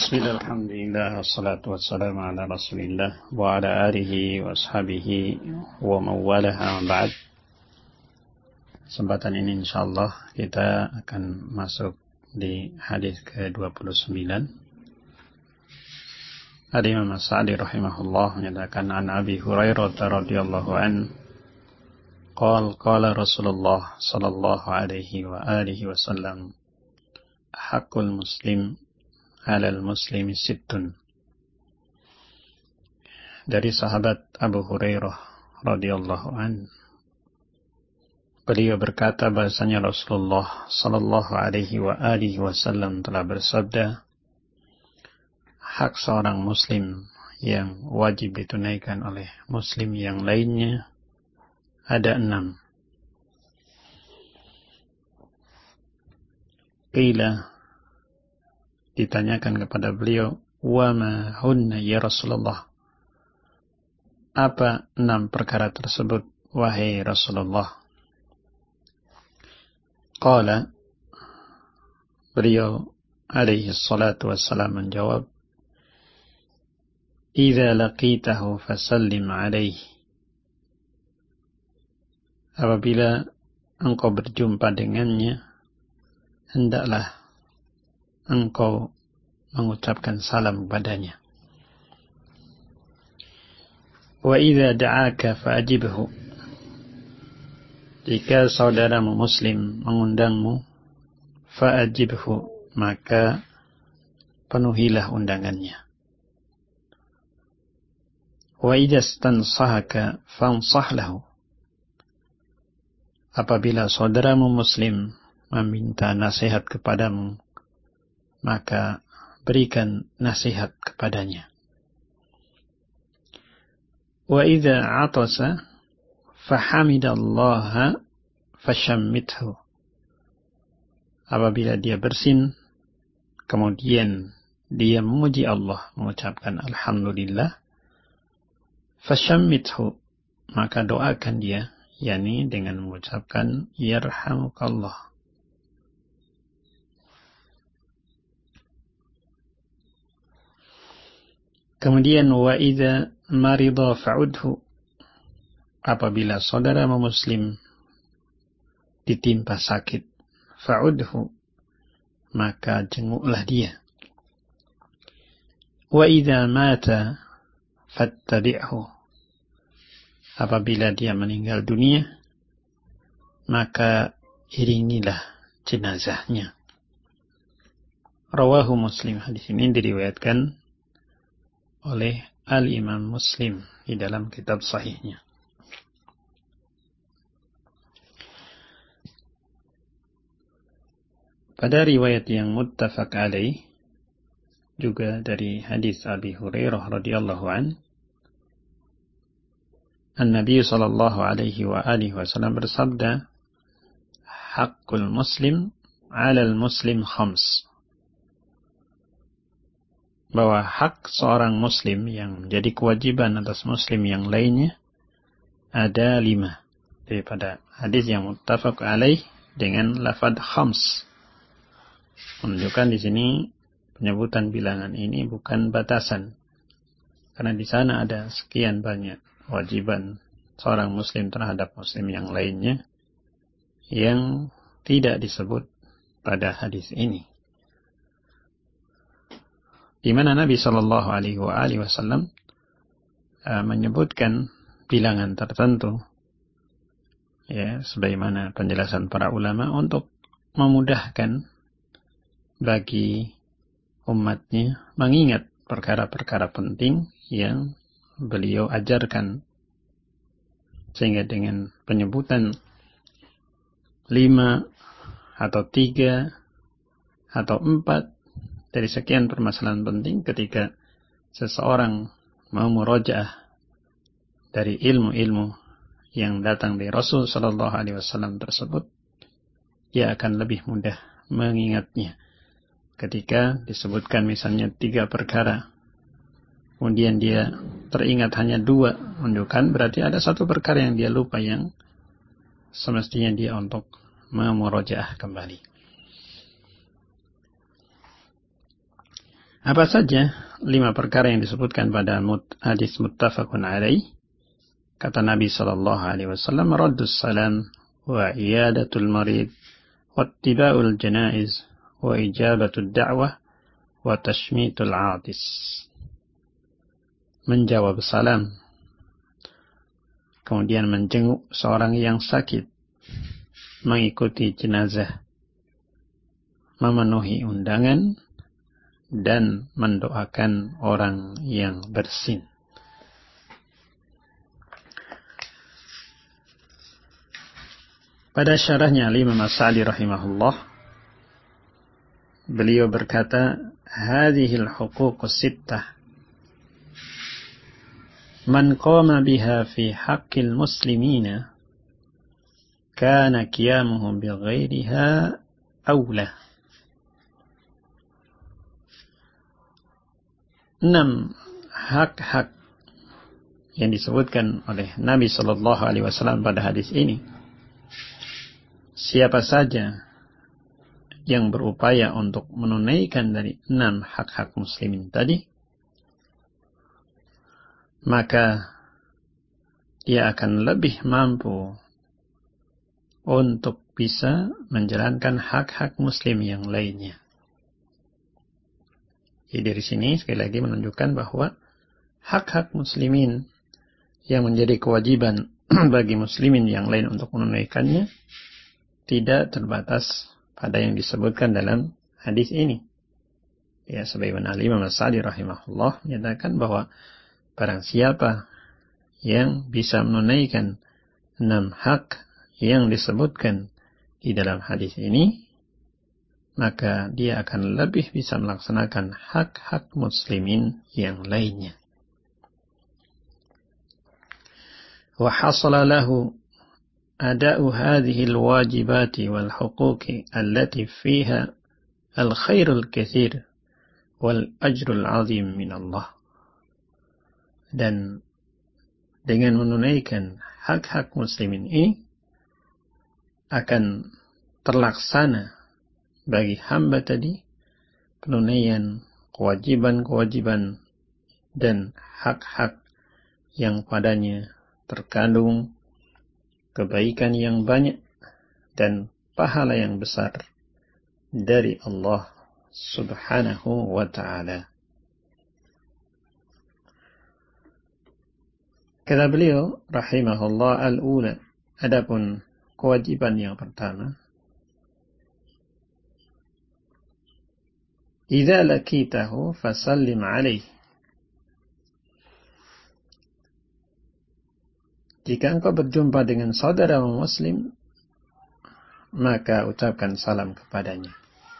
Bismillah, alhamdulillah, wassalatu wassalamu ala rasulillah wa ala alihi wa ashabihi wa mawalaha ba'd. Kesempatan ini insyaallah kita akan masuk di hadis ke-29. Imam As-Sa'di rahimahullah menyatakan an Abi Hurairah radhiyallahu an qala Rasulullah sallallahu alaihi wa alihi wasallam haqqul muslim alal muslimi sittun. Dari sahabat Abu Hurairah radhiyallahu an, beliau berkata bahasanya Rasulullah sallallahu alaihi wa alihi wasallam telah bersabda, hak seorang muslim yang wajib ditunaikan oleh muslim yang lainnya ada 6. Qila, ditanyakan kepada beliau, wa ma hunna ya Rasulullah, apa 6 perkara tersebut wahai Rasulullah? Qala, beliau alaihi salatu wassalam menjawab, idza laqitahu fasallim alaihi, apabila engkau berjumpa dengannya, hendaklah engkau mengucapkan salam padanya. Wa idza da'aka fa'ajibhu, jika saudaramu muslim mengundangmu, fa'ajibhu, maka penuhilah undangannya. Wa idza stansahaka fansah lahu, apabila saudaramu muslim meminta nasihat kepadamu, maka berikan nasihat kepadanya. Wa idza atasa fahamidallaha fashammithu, apabila dia bersin kemudian dia memuji Allah, mengucapkan alhamdulillah, fashammithu, maka doakan dia, yakni dengan mengucapkan yarhamukallah. Kemudian wa idza marida fa'udhu, apabila saudaramu muslim ditimpa sakit, fa'udhu, maka jenguklah dia. Wa idza mata fattabi'hu, apabila dia meninggal dunia, maka iringilah jenazahnya. Rawahu Muslim, hadis ini diriwayatkan oleh Al-Imam Muslim di dalam kitab sahihnya. Pada riwayat yang muttafaq alaih, juga dari hadis Abi Hurairah radhiyallahu an, An-Nabi sallallahu alaihi wa alihi wasallam bersabda, haqqul muslim 'alal muslim khams, bahwa hak seorang muslim yang menjadi kewajiban atas muslim yang lainnya ada 5. Daripada hadis yang muttafaq alaih dengan lafaz khams, menunjukkan di sini penyebutan bilangan ini bukan batasan, karena di sana ada sekian banyak kewajiban seorang muslim terhadap muslim yang lainnya yang tidak disebut pada hadis ini, di mana Nabi Shallallahu Alaihi Wasallam menyebutkan bilangan tertentu, ya, sebagaimana penjelasan para ulama untuk memudahkan bagi umatnya mengingat perkara-perkara penting yang beliau ajarkan, sehingga dengan penyebutan 5 atau 3 atau 4 dari sekian permasalahan penting, ketika seseorang mau murojaah dari ilmu-ilmu yang datang dari Rasul Sallallahu Alaihi Wasallam tersebut, dia akan lebih mudah mengingatnya. Ketika disebutkan misalnya 3 perkara, kemudian dia teringat hanya 2, menunjukkan berarti ada 1 perkara yang dia lupa, yang semestinya dia untuk memurojaah kembali. Apa saja 5 perkara yang disebutkan pada hadis muttafaqun alaih? Kata Nabi sallallahu alaihi wasallam, raddus salam wa iyadatul marid wa ittiba'ul janaiz wa ijabatud da'wah wa tashmitul 'atis. Menjawab salam, kemudian menjenguk seorang yang sakit, mengikuti jenazah, memenuhi undangan, dan mendoakan orang yang bersin. Pada syarahnya Imam As-Sa'di rahimahullah, beliau berkata, hadhil huququs sittah man qama biha fi haqqil muslimina kana qiyamuhu bighairiha aula. 6 hak-hak yang disebutkan oleh Nabi sallallahu alaihi wasallam pada hadis ini. Siapa saja yang berupaya untuk menunaikan dari 6 hak-hak muslimin tadi, maka dia akan lebih mampu untuk bisa menjalankan hak-hak muslim yang lainnya. Jadi dari sini sekali lagi menunjukkan bahwa hak-hak muslimin yang menjadi kewajiban bagi muslimin yang lain untuk menunaikannya tidak terbatas pada yang disebutkan dalam hadis ini. Ya, sebagaimana Imam As-Sa'di rahimahullah menyatakan bahwa barang siapa yang bisa menunaikan 6 hak yang disebutkan di dalam hadis ini, maka dia akan lebih bisa melaksanakan hak-hak muslimin yang lainnya. Wa hasala lahu ada'u hadhihi al-wajibati wal huquqi allati fiha al-khairul katsir wal ajrul 'azim min Allah. Dan dengan menunaikan hak-hak muslimin ini akan terlaksana bagi hamba tadi penunaian kewajiban-kewajiban dan hak-hak yang padanya terkandung kebaikan yang banyak dan pahala yang besar dari Allah Subhanahu wa ta'ala. Kata beliau rahimahullah, al-ula, adapun kewajiban yang pertama, idza lakitahu fasallim alaih. Jika engkau berjumpa dengan saudara muslim, maka ucapkan salam kepadanya.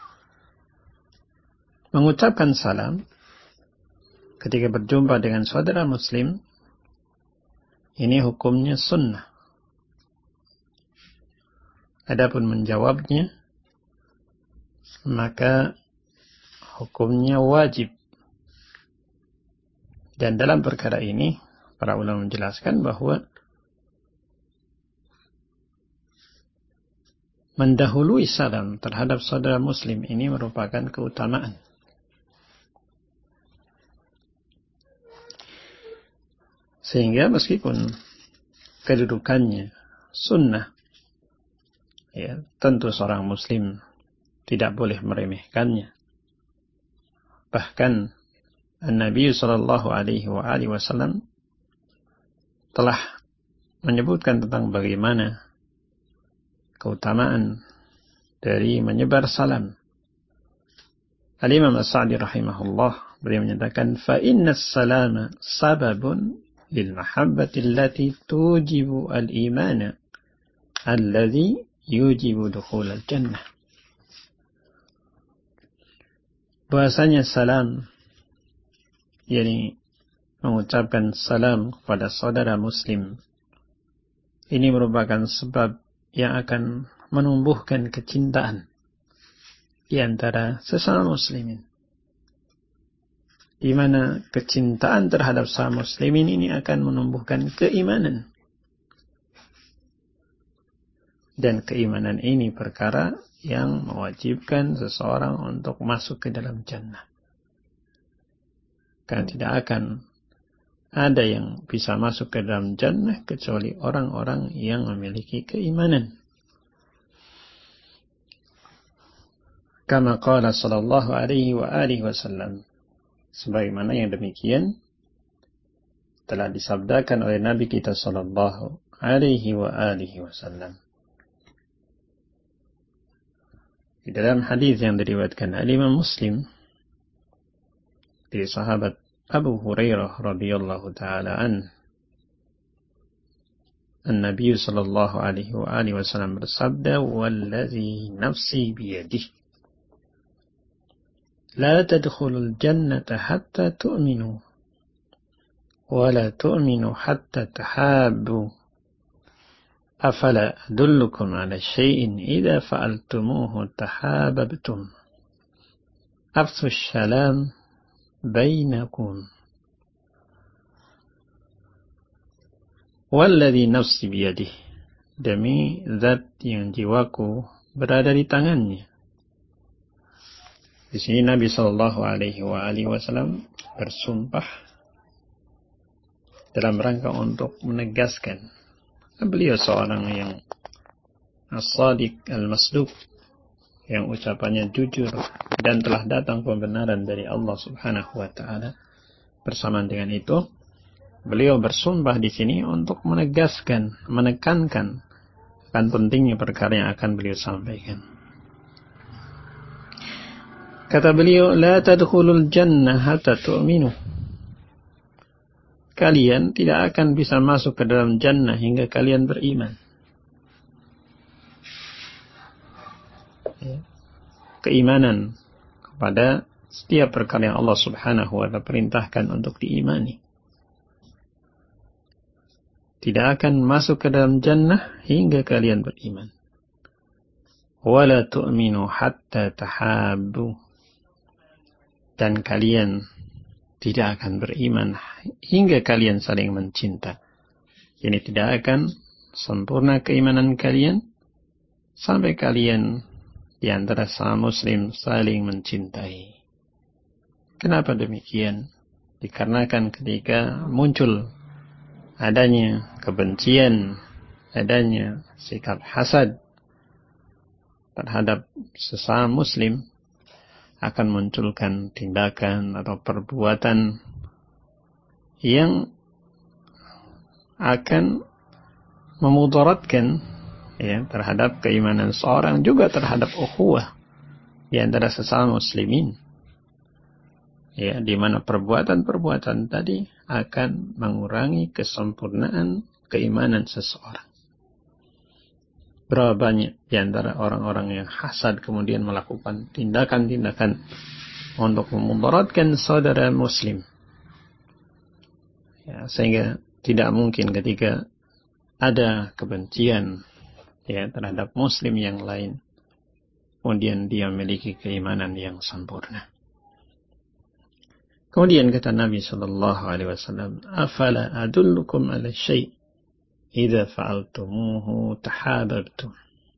Mengucapkan salam ketika berjumpa dengan saudara muslim, ini hukumnya sunnah. Adapun menjawabnya, maka hukumnya wajib. Dan dalam perkara ini, para ulama menjelaskan bahwa mendahului salam terhadap saudara muslim ini merupakan keutamaan. Sehingga meskipun kedudukannya sunnah, ya, tentu seorang muslim tidak boleh meremehkannya. Bahkan Nabi sallallahu alaihi wasallam telah menyebutkan tentang bagaimana keutamaan dari menyebar salam. Al-Imam As-Sa'di rahimahullah beliau menyatakan, fa inna as-salama sababun lil mahabbati allati tujibu al-imana alladhi yujibu dukhul al-jannah. Bahasanya salam, yakni mengucapkan salam kepada saudara muslim, ini merupakan sebab yang akan menumbuhkan kecintaan di antara sesama muslimin, di mana kecintaan terhadap sesama muslimin ini akan menumbuhkan keimanan. Dan keimanan ini perkara yang mewajibkan seseorang untuk masuk ke dalam jannah. Karena tidak akan ada yang bisa masuk ke dalam jannah kecuali orang-orang yang memiliki keimanan. Kama qala sallallahu alaihi wa alihi wasallam. Sebagaimana yang demikian telah disabdakan oleh Nabi kita sallallahu alaihi wa alihi wasallam. Di dalam hadis yang diriwayatkan Imam Muslim dari sahabat Abu Hurairah radhiyallahu taala An-Nabi sallallahu alaihi wa alihi wasallam bersabda, "Wallazi nafsi biyadihi la tadkhulul jannata hatta tu'minu wa la tu'minu hatta tahabbu. Afala adullukum ala syai'in idza fa'altumuhu tahabbtum. Afsus salam bainakum. Walladhi nafsi biyadih." Demi zat yang jiwaku berada di tangannya. Di sini Nabi sallallahu alaihi wasallam bersumpah dalam rangka untuk menegaskan beliau seorang yang as-sadiq al-masduq, yang ucapannya jujur dan telah datang pembenaran dari Allah Subhanahu wa taala. Bersamaan dengan itu, beliau bersumpah di sini untuk menegaskan, menekankan akan pentingnya perkara yang akan beliau sampaikan. Kata beliau, "La tadkhulul jannah hatta tu'minu." Kalian tidak akan bisa masuk ke dalam jannah hingga kalian beriman. Keimanan kepada setiap perkara yang Allah Subhanahu wa ta'ala perintahkan untuk diimani. Tidak akan masuk ke dalam jannah hingga kalian beriman. Wala tu'minu hatta tahabbu. Dan kalian tidak akan beriman hingga kalian saling mencinta. Ini tidak akan sempurna keimanan kalian sampai kalian di antara sama muslim saling mencintai. Kenapa demikian? Dikarenakan ketika muncul adanya kebencian, adanya sikap hasad terhadap sesama muslim, akan munculkan tindakan atau perbuatan yang akan memudaratkan terhadap keimanan seorang, juga terhadap ukhuwah di antara sesama muslimin. Di mana perbuatan-perbuatan tadi akan mengurangi kesempurnaan keimanan seseorang. Berapa banyak di antara orang-orang yang hasad kemudian melakukan tindakan-tindakan untuk memudaratkan saudara muslim. Sehingga tidak mungkin ketika ada kebencian terhadap muslim yang lain, kemudian dia memiliki keimanan yang sempurna. Kemudian kata Nabi sallallahu alaihi wasallam, "Afala adullukum ala syai' idza fa'altumuhu tahabbtum."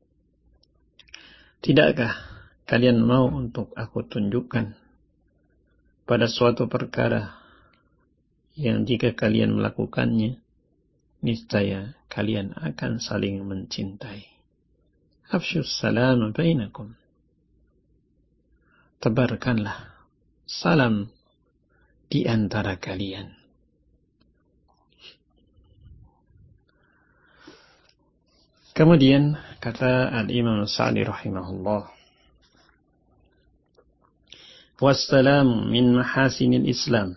Tidakkah kalian mau untuk aku tunjukkan pada suatu perkara yang jika kalian melakukannya, niscaya kalian akan saling mencintai. Afsyus salam bainakum. Tebarkanlah salam di antara kalian. Kemudian kata Al-Imam Sa'di rahimahullah, "Wassalamu min mahasinil Islam."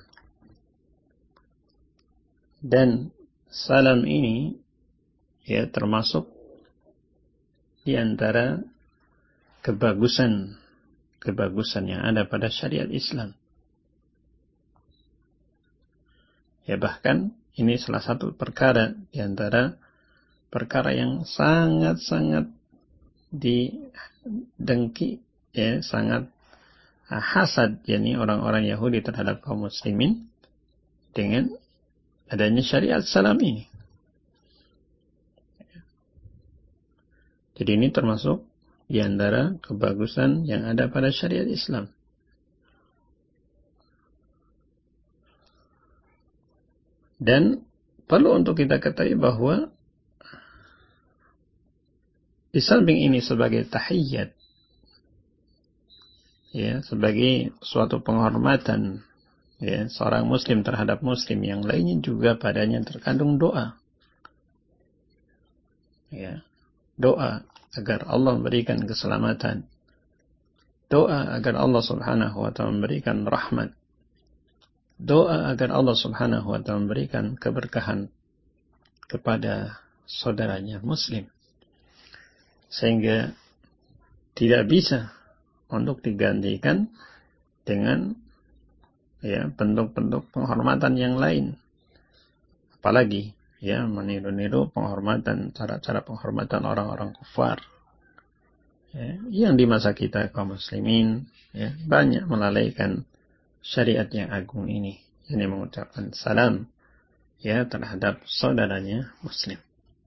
Dan salam ini termasuk di antara kebagusan yang ada pada syariat Islam. Bahkan ini salah satu perkara di antara perkara yang sangat-sangat didengki, sangat hasad, yakni orang-orang Yahudi terhadap kaum muslimin dengan adanya syariat salam ini. Jadi ini termasuk di antara kebagusan yang ada pada syariat Islam. Dan perlu untuk kita ketahui bahwa di samping ini sebagai tahiyyat, ya, sebagai suatu penghormatan, ya, seorang muslim terhadap muslim yang lainnya, juga padanya terkandung doa. Ya, doa agar Allah memberikan keselamatan, doa agar Allah subhanahu wa ta'ala memberikan rahmat, doa agar Allah subhanahu wa ta'ala memberikan keberkahan kepada saudaranya muslim. Sehingga tidak bisa untuk digantikan dengan, ya, bentuk-bentuk penghormatan yang lain. Apalagi, ya, meniru-niru penghormatan, cara-cara penghormatan orang-orang kufar, ya, yang di masa kita kaum muslimin, ya, banyak melalaikan syariat yang agung ini, ini mengucapkan salam, ya, terhadap saudaranya muslim.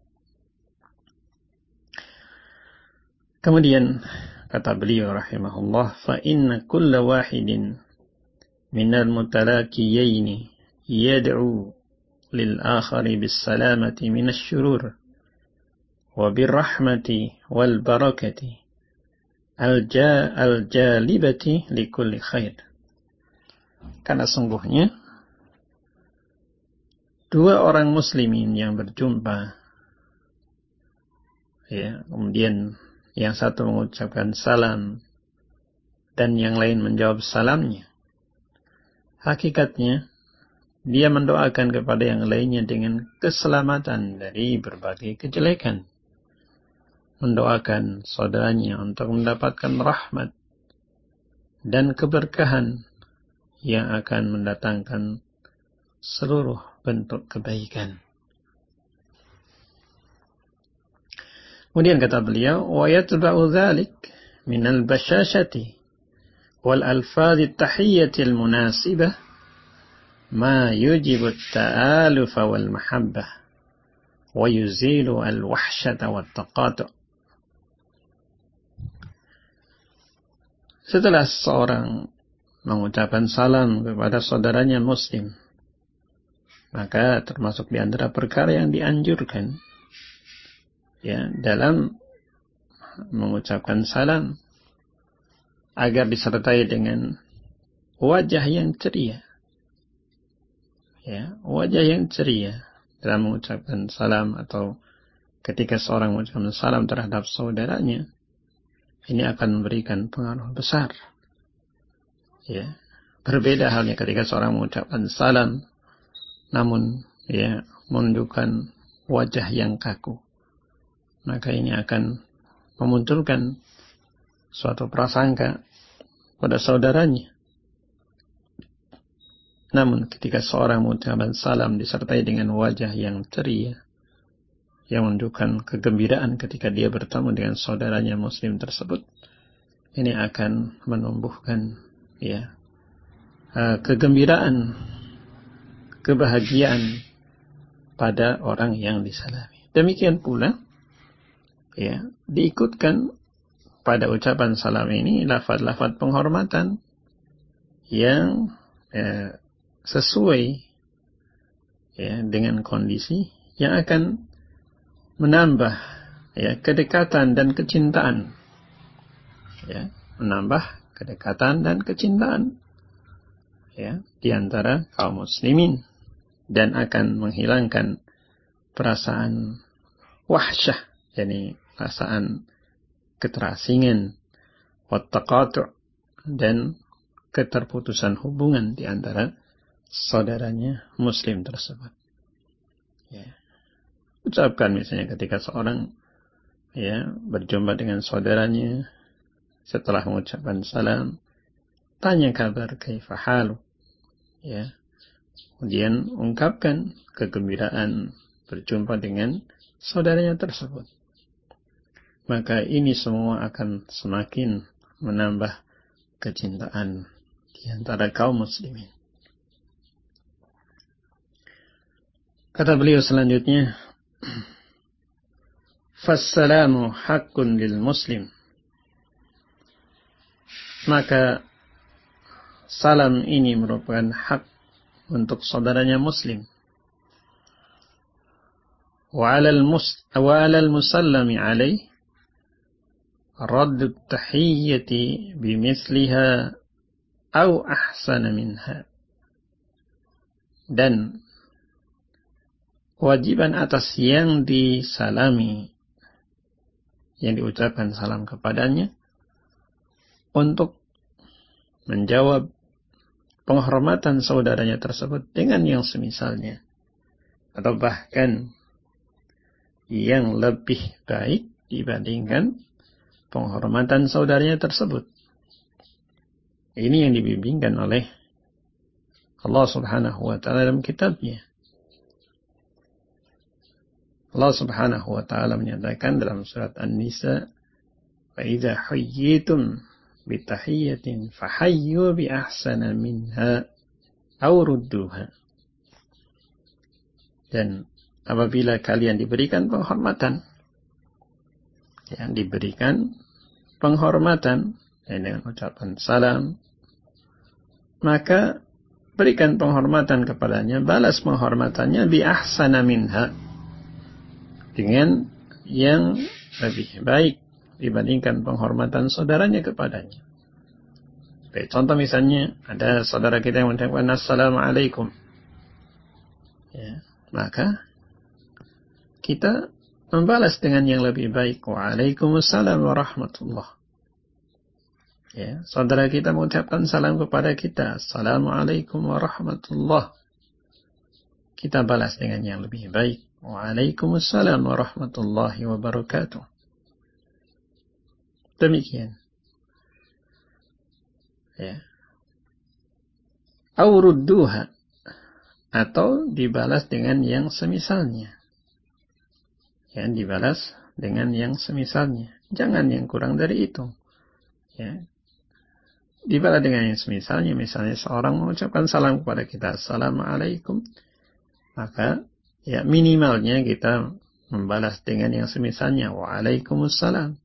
Kemudian kata beliau rahimahullah, fa inna kulla wahidin minal mutalakiyaini yad'u lil akhari bis salamati minasy syurur wa bir rahmati wal barakati al jalibati li kulli khair. Karena sungguhnya dua orang muslimin yang berjumpa, ya, kemudian yang satu mengucapkan salam dan yang lain menjawab salamnya, hakikatnya dia mendoakan kepada yang lainnya dengan keselamatan dari berbagai kejelekan, mendoakan saudaranya untuk mendapatkan rahmat dan keberkahan yang akan mendatangkan seluruh bentuk kebaikan. Kemudian kata beliau, wa yatba'u dzalik min al-bashashati wal alfaz at-tahiyyati al-munasibah ma yujibu at-ta'aluf wal mahabbah wa yuzilu al-wahshata wat taqatu'. Setelah seorang mengucapkan salam kepada saudaranya muslim, maka termasuk di antara perkara yang dianjurkan, ya, dalam mengucapkan salam agar disertai dengan wajah yang ceria, ya, wajah yang ceria dalam mengucapkan salam, atau ketika seorang mengucapkan salam terhadap saudaranya, ini akan memberikan pengaruh besar, ya. Berbeda halnya ketika seorang mengucapkan salam namun, ya, menunjukkan wajah yang kaku, maka ini akan memunculkan suatu prasangka pada saudaranya. Namun ketika seorang mengucapkan salam disertai dengan wajah yang ceria, yang menunjukkan kegembiraan ketika dia bertemu dengan saudaranya muslim tersebut, ini akan menumbuhkan, ya, kegembiraan, kebahagiaan pada orang yang disalami. Demikian pula, ya, diikutkan pada ucapan salam ini lafaz-lafaz penghormatan yang sesuai, ya, dengan kondisi yang akan menambah, ya, kedekatan dan kecintaan, ya, menambah kedekatan dan kecintaan, ya, di antara kaum muslimin, dan akan menghilangkan perasaan wahsyah, yakni perasaan keterasingan, wattaqatu', dan keterputusan hubungan di antara saudaranya muslim tersebut. Ya. Ucapkan misalnya ketika seorang, ya, berjumpa dengan saudaranya, setelah mengucapkan salam, tanya kabar, kaifa halu, ya. Kemudian ungkapkan kegembiraan berjumpa dengan saudaranya tersebut. Maka ini semua akan semakin menambah kecintaan di antara kaum muslimin. Kata beliau selanjutnya, fassalamu haqqun lil muslim. Maka salam ini merupakan hak untuk saudaranya muslim. wa 'alal musallami 'alaih raddu tahiyyati bimithliha aw ahsana minha. Dan kewajiban atas yang disalami, yang diucapkan salam kepadanya, untuk menjawab penghormatan saudaranya tersebut dengan yang semisalnya, atau bahkan yang lebih baik dibandingkan penghormatan saudaranya tersebut. Ini yang dibimbingkan oleh Allah Subhanahu wa ta'ala dalam kitabnya. Allah Subhanahu wa ta'ala menyatakan dalam surat An-Nisa, فَإِذَا حُيِّيتُمْ بِتَحِيَّةٍ فَحَيُّوا بِأَحْسَنَ مِنْهَا أَوْ رُدُّوهَا. Dan apabila kalian diberikan penghormatan, yang diberikan penghormatan dengan ucapan salam, maka berikan penghormatan kepadanya, balas penghormatannya bi ahsana minha, dengan yang lebih baik dibandingkan penghormatan saudaranya kepadanya. Baik, contoh misalnya ada saudara kita yang mengucapkan assalamualaikum, ya, maka kita membalas dengan yang lebih baik, waalaikumsalam warahmatullah. Ya, saudara kita mengucapkan salam kepada kita, assalamualaikum warahmatullah, kita balas dengan yang lebih baik, waalaikumsalam warahmatullahi wabarakatuh. Demikian. Ya. Aurudduha, atau dibalas dengan yang semisalnya. Ya, dibalas dengan yang semisalnya. Jangan yang kurang dari itu. Ya. Dibalas dengan yang semisalnya. Misalnya seorang mengucapkan salam kepada kita, assalamualaikum, maka ya minimalnya kita membalas dengan yang semisalnya, waalaikumsalam.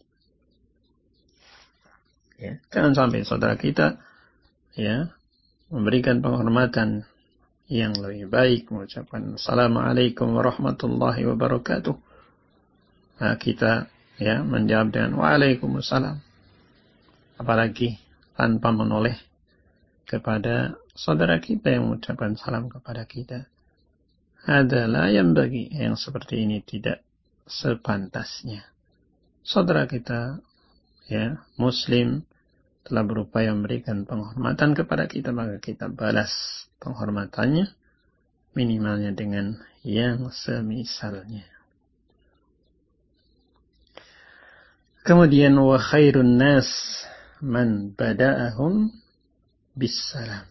Ya, jangan sampai saudara kita ya memberikan penghormatan yang lebih baik, mengucapkan assalamualaikum warahmatullahi wabarakatuh, nah, kita ya menjawab dengan waalaikumsalam, apalagi tanpa menoleh kepada saudara kita yang mengucapkan salam kepada kita. Adalah yang bagi yang seperti ini tidak sepantasnya. Saudara kita ya muslim telah berupaya memberikan penghormatan kepada kita, maka kita balas penghormatannya minimalnya dengan yang semisalnya. Kemudian wa khairun nas man bada'ahum bissalam.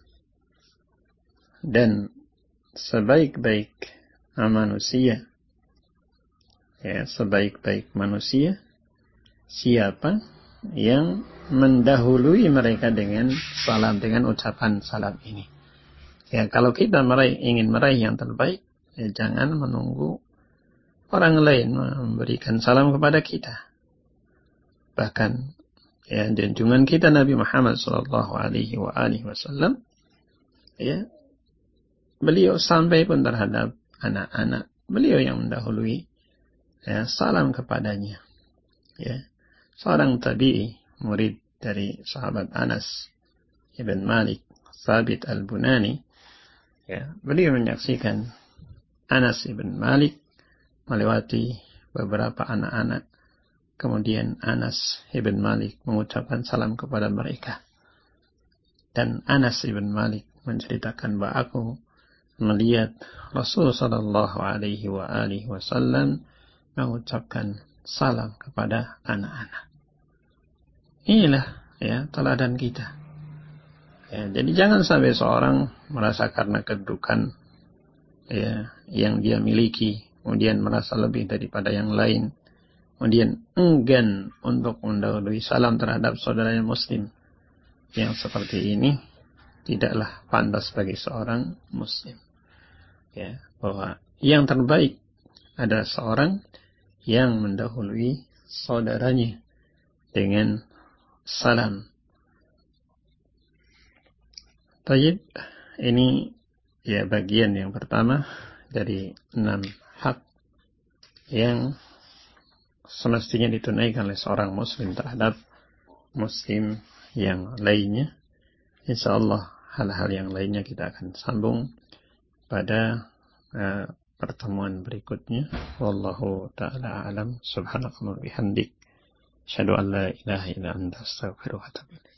Dan sebaik-baik manusia, ya, sebaik-baik manusia siapa yang mendahului mereka dengan salam, dengan ucapan salam ini. Ya, kalau kita ingin meraih yang terbaik, ya, jangan menunggu orang lain memberikan salam kepada kita. Bahkan ya, junjungan kita Nabi Muhammad sallallahu alaihi wasallam, ya, beliau sampai pun terhadap anak-anak beliau yang mendahului ya, salam kepadanya. Ya, seorang tabi'i, murid dari sahabat Anas ibn Malik, Thabit al-Bunani, ya, beliau menyaksikan Anas ibn Malik melewati beberapa anak-anak. Kemudian Anas ibn Malik mengucapkan salam kepada mereka. Dan Anas ibn Malik menceritakan bahwa aku melihat Rasul sallallahu alaihi wasallam mengucapkan salam kepada anak-anak. Inilah ya teladan kita. Ya, jadi jangan sampai seorang merasa karena kedudukan ya yang dia miliki, kemudian merasa lebih daripada yang lain, kemudian enggan untuk mendahului salam terhadap saudaranya muslim. Yang seperti ini tidaklah pantas bagi seorang muslim. Ya, bahwa yang terbaik adalah seorang yang mendahului saudaranya dengan salam. Tayyib, ini ya bagian yang pertama dari 6 hak yang semestinya ditunaikan oleh seorang muslim terhadap muslim yang lainnya. Insyaallah hal-hal yang lainnya kita akan sambung pada pertemuan berikutnya. Wallahu ta'ala alam. Subhanakallahumma bihamdik, asyhadu an la ilaha illa anta, astaghfiruka wa atubu ilaik.